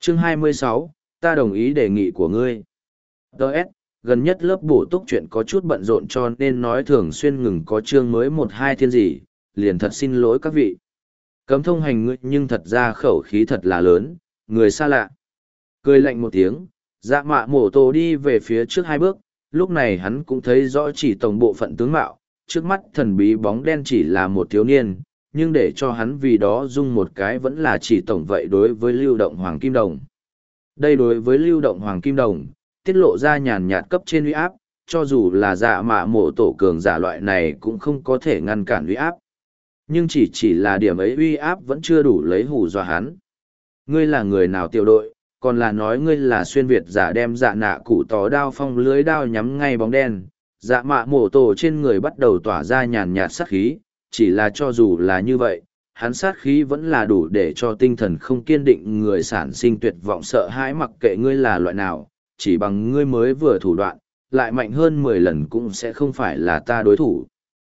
Chương 26, ta đồng ý đề nghị của ngươi. Đợt, gần nhất lớp bổ túc chuyện có chút bận rộn cho nên nói thường xuyên ngừng có chương mới một hai thiên gì, liền thật xin lỗi các vị. Cấm thông hành ngươi nhưng thật ra khẩu khí thật là lớn, người xa lạ. Cười lạnh một tiếng, dạ mạ mổ tổ đi về phía trước hai bước, lúc này hắn cũng thấy rõ chỉ tổng bộ phận tướng mạo, trước mắt thần bí bóng đen chỉ là một thiếu niên, nhưng để cho hắn vì đó dung một cái vẫn là chỉ tổng vậy đối với lưu động hoàng kim đồng. Đây đối với lưu động hoàng kim đồng, tiết lộ ra nhàn nhạt cấp trên uy áp, cho dù là dạ mạ mổ tổ cường giả loại này cũng không có thể ngăn cản uy áp. Nhưng chỉ là điểm ấy uy áp vẫn chưa đủ lấy hù dọa hắn. Ngươi là người nào tiểu đội, còn là nói ngươi là xuyên Việt giả đem dạ nạ cụ tó đao phong lưới đao nhắm ngay bóng đen. Dạ mạ mổ tổ trên người bắt đầu tỏa ra nhàn nhạt sát khí, chỉ là cho dù là như vậy, hắn sát khí vẫn là đủ để cho tinh thần không kiên định người sản sinh tuyệt vọng sợ hãi mặc kệ ngươi là loại nào, chỉ bằng ngươi mới vừa thủ đoạn, lại mạnh hơn 10 lần cũng sẽ không phải là ta đối thủ.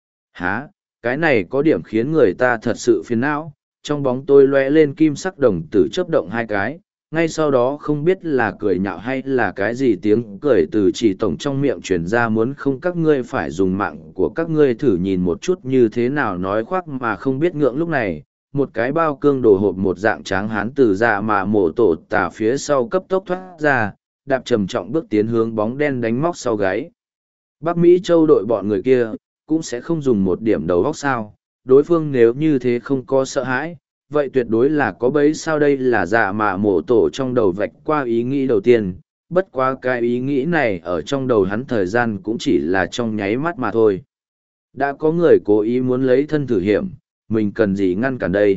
Hả, cái này có điểm khiến người ta thật sự phiền não, trong bóng tôi lóe lên kim sắc đồng tử chớp động hai cái, ngay sau đó không biết là cười nhạo hay là cái gì tiếng cười từ chỉ tổng trong miệng truyền ra muốn không các ngươi phải dùng mạng của các ngươi thử nhìn một chút như thế nào nói khoác mà không biết ngượng lúc này. Một cái bao cương đồ hộp một dạng tráng hán từ dạ mà mổ tổ tả phía sau cấp tốc thoát ra, đạp trầm trọng bước tiến hướng bóng đen đánh móc sau gáy. Bắc Mỹ Châu đội bọn người kia, cũng sẽ không dùng một điểm đầu góc sao, đối phương nếu như thế không có sợ hãi, vậy tuyệt đối là có bấy sao đây là dạ mà mổ tổ trong đầu vạch qua ý nghĩ đầu tiên, bất quá cái ý nghĩ này ở trong đầu hắn thời gian cũng chỉ là trong nháy mắt mà thôi. Đã có người cố ý muốn lấy thân thử hiểm, mình cần gì ngăn cản đây.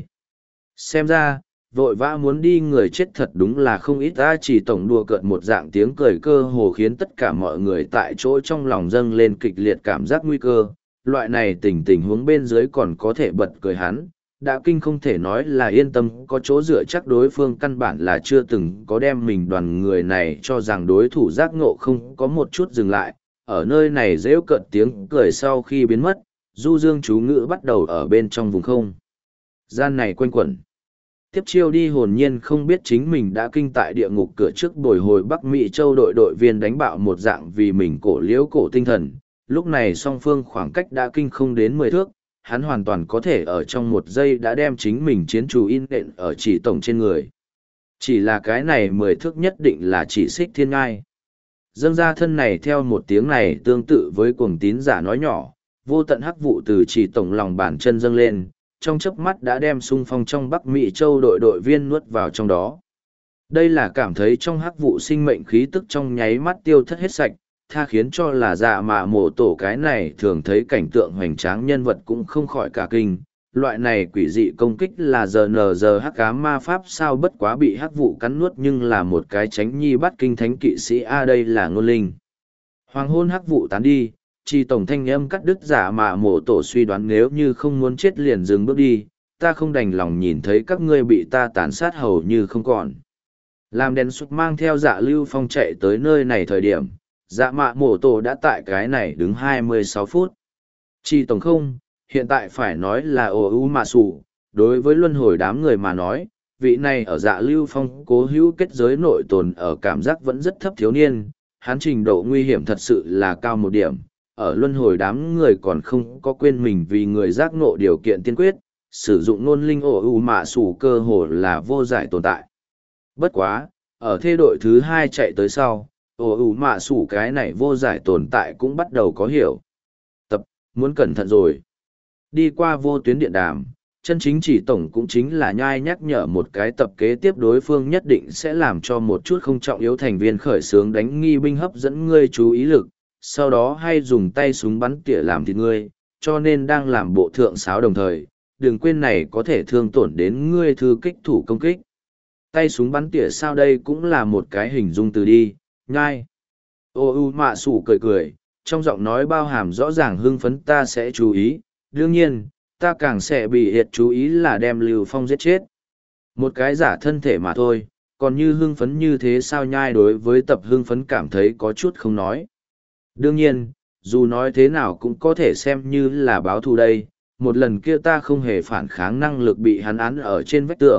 Xem ra, vội vã muốn đi người chết thật đúng là không ít ta chỉ tổng đùa cợt một dạng tiếng cười cơ hồ khiến tất cả mọi người tại chỗ trong lòng dâng lên kịch liệt cảm giác nguy cơ. Loại này tình huống bên dưới còn có thể bật cười hắn, đã kinh không thể nói là yên tâm có chỗ dựa chắc đối phương căn bản là chưa từng có đem mình đoàn người này cho rằng đối thủ giác ngộ không có một chút dừng lại. Ở nơi này rêu cợt tiếng cười sau khi biến mất, du dương chú ngữ bắt đầu ở bên trong vùng không gian này quanh quẩn. Tiếp chiêu đi hồn nhiên không biết chính mình đã kinh tại địa ngục cửa trước bồi hồi Bắc Mỹ Châu đội viên đánh bạo một dạng vì mình cổ liễu cổ tinh thần. Lúc này song phương khoảng cách đã kinh không đến 10 thước, hắn hoàn toàn có thể ở trong một giây đã đem chính mình chiến trù in đện ở chỉ tổng trên người. Chỉ là cái này 10 thước nhất định là chỉ xích thiên ngai. Dâng ra thân này theo một tiếng này tương tự với cuồng tín giả nói nhỏ, vô tận hắc vụ từ chỉ tổng lòng bàn chân dâng lên, trong chớp mắt đã đem xung phong trong Bắc Mỹ Châu đội viên nuốt vào trong đó. Đây là cảm thấy trong hắc vụ sinh mệnh khí tức trong nháy mắt tiêu thất hết sạch, tha khiến cho là dạ mạ mổ tổ cái này thường thấy cảnh tượng hoành tráng nhân vật cũng không khỏi cả kinh. Loại này quỷ dị công kích là giờ hắc ám ma pháp sao bất quá bị hắc vụ cắn nuốt nhưng là một cái tránh nhi bắt kinh thánh kỵ sĩ a đây là ngôn linh. Hoàng hôn hắc vụ tán đi, chỉ tổng thanh âm cắt đứt giả mạ mổ tổ suy đoán nếu như không muốn chết liền dừng bước đi, ta không đành lòng nhìn thấy các ngươi bị ta tàn sát hầu như không còn. Làm đèn xuất mang theo dạ lưu phong chạy tới nơi này thời điểm, dạ mạ mổ tổ đã tại cái này đứng 26 phút. Chỉ tổng không, hiện tại phải nói là ồ u mạ sủ, đối với luân hồi đám người mà nói, vị này ở dạ lưu phong cố hữu kết giới nội tồn ở cảm giác vẫn rất thấp thiếu niên, hắn trình độ nguy hiểm thật sự là cao một điểm. Ở luân hồi đám người còn không có quên mình vì người giác ngộ điều kiện tiên quyết, sử dụng nôn linh ổ u mạ sủ cơ hồ là vô giải tồn tại. Bất quá, ở thế đội thứ 2 chạy tới sau, ổ u mạ sủ cái này vô giải tồn tại cũng bắt đầu có hiểu. Tập, muốn cẩn thận rồi. Đi qua vô tuyến điện đàm, chân chính chỉ tổng cũng chính là nhai nhắc nhở một cái tập kế tiếp đối phương nhất định sẽ làm cho một chút không trọng yếu thành viên khởi xướng đánh nghi binh hấp dẫn ngươi chú ý lực, sau đó hay dùng tay súng bắn tỉa làm thịt ngươi, cho nên đang làm bộ thượng sáo đồng thời, đừng quên này có thể thương tổn đến ngươi thư kích thủ công kích. Tay súng bắn tỉa sao đây cũng là một cái hình dung từ đi, nhai. Ô u mạ sủ cười cười, trong giọng nói bao hàm rõ ràng hưng phấn ta sẽ chú ý, đương nhiên, ta càng sẽ bị hiệt chú ý là đem Lưu Phong giết chết. Một cái giả thân thể mà thôi, còn như hưng phấn như thế sao nhai đối với tập hưng phấn cảm thấy có chút không nói. Đương nhiên, dù nói thế nào cũng có thể xem như là báo thù đây, một lần kia ta không hề phản kháng năng lực bị hắn án ở trên vách tường,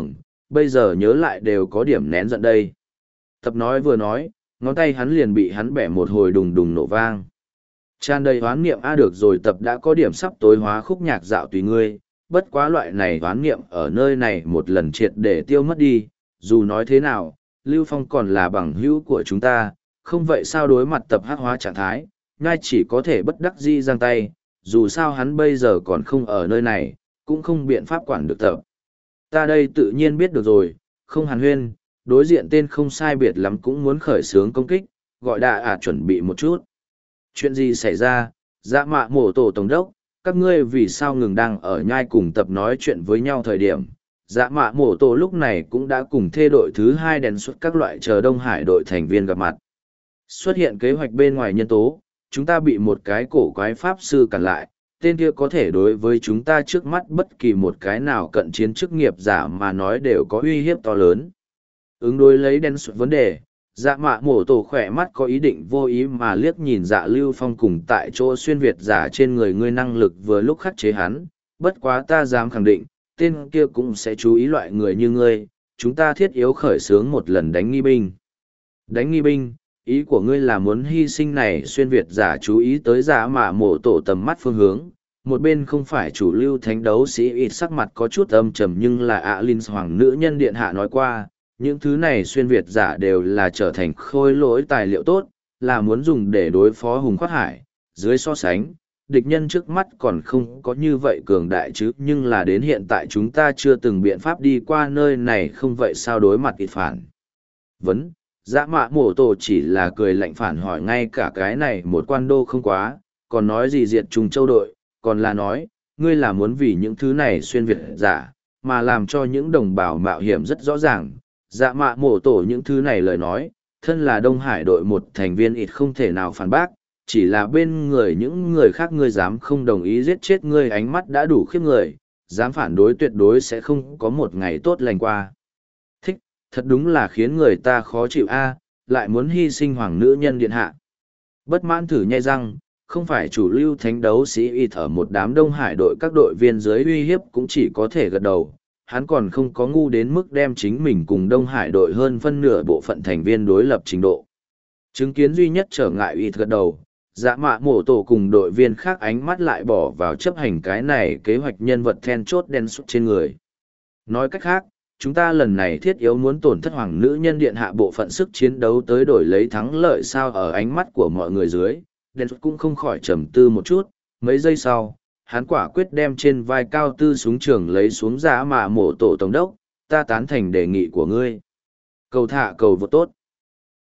bây giờ nhớ lại đều có điểm nén giận đây. Tập nói vừa nói, ngón tay hắn liền bị hắn bẻ một hồi đùng đùng nổ vang. Tràn đầy hoán niệm được rồi, tập đã có điểm sắp tối hóa khúc nhạc dạo tùy ngươi, bất quá loại này hoán niệm ở nơi này một lần triệt để tiêu mất đi, dù nói thế nào, Lưu Phong còn là bằng hữu của chúng ta, không vậy sao đối mặt tập hắc hóa trạng thái, ngay chỉ có thể bất đắc dĩ giang tay, dù sao hắn bây giờ còn không ở nơi này, cũng không biện pháp quản được tập. Ta đây tự nhiên biết được rồi, không hàn huyên, đối diện tên không sai biệt lắm cũng muốn khởi xướng công kích, gọi đà chuẩn bị một chút. Chuyện gì xảy ra, dạ mạ mổ tổ tổng đốc, các ngươi vì sao ngừng đang ở nhai cùng tập nói chuyện với nhau thời điểm. Dạ mạ mổ tổ lúc này cũng đã cùng thê đội thứ 2 đèn xuất các loại chờ Đông Hải đội thành viên gặp mặt. Xuất hiện kế hoạch bên ngoài nhân tố, chúng ta bị một cái cổ quái pháp sư cản lại, tên kia có thể đối với chúng ta trước mắt bất kỳ một cái nào cận chiến chức nghiệp giả mà nói đều có uy hiếp to lớn. Ứng đối lấy đen xuất vấn đề, dạ mạ mổ tổ khỏe mắt có ý định vô ý mà liếc nhìn dạ Lưu Phong cùng tại chỗ xuyên Việt giả trên người ngươi năng lực vừa lúc khắc chế hắn, bất quá ta dám khẳng định, tên kia cũng sẽ chú ý loại người như ngươi, chúng ta thiết yếu khởi xướng một lần đánh nghi binh. Đánh nghi binh, ý của ngươi là muốn hy sinh này xuyên Việt giả chú ý tới dạ mạ mổ tổ tầm mắt phương hướng, một bên không phải chủ lưu thánh đấu sĩ ít sắc mặt có chút âm trầm nhưng là Linh hoàng nữ nhân điện hạ nói qua, những thứ này xuyên Việt giả đều là trở thành khôi lỗi tài liệu tốt, là muốn dùng để đối phó hùng khoát hải, dưới so sánh. Địch nhân trước mắt còn không có như vậy cường đại chứ nhưng là đến hiện tại chúng ta chưa từng biện pháp đi qua nơi này không vậy sao đối mặt ít phản. Dã mạ mổ tổ chỉ là cười lạnh phản hỏi ngay cả cái này một quan đô không quá, còn nói gì diệt trùng châu đội, còn là nói, ngươi là muốn vì những thứ này xuyên Việt giả, mà làm cho những đồng bào mạo hiểm rất rõ ràng. Dạ mạ mổ tổ những thứ này lời nói, thân là Đông Hải đội một thành viên ít không thể nào phản bác, chỉ là bên người những người khác ngươi dám không đồng ý giết chết ngươi ánh mắt đã đủ khiếp người, dám phản đối tuyệt đối sẽ không có một ngày tốt lành qua. Thích, thật đúng là khiến người ta khó chịu a, lại muốn hy sinh hoàng nữ nhân điện hạ. Bất mãn thử nhai răng, không phải chủ lưu thánh đấu sĩ ít ở một đám Đông Hải đội các đội viên dưới uy hiếp cũng chỉ có thể gật đầu. Hắn còn không có ngu đến mức đem chính mình cùng Đông Hải đội hơn phân nửa bộ phận thành viên đối lập trình độ. Chứng kiến duy nhất trở ngại ít gật đầu, dạ mạ mổ tổ cùng đội viên khác ánh mắt lại bỏ vào chấp hành cái này kế hoạch nhân vật then chốt đen xuất trên người. Nói cách khác, chúng ta lần này thiết yếu muốn tổn thất hoàng nữ nhân điện hạ bộ phận sức chiến đấu tới đổi lấy thắng lợi sao ở ánh mắt của mọi người dưới, đen xuất cũng không khỏi trầm tư một chút, mấy giây sau. Hắn quả quyết đem trên vai cao tư súng trường lấy xuống giá mà mổ tổ tổng đốc, ta tán thành đề nghị của ngươi. Cầu thả cầu vô tốt.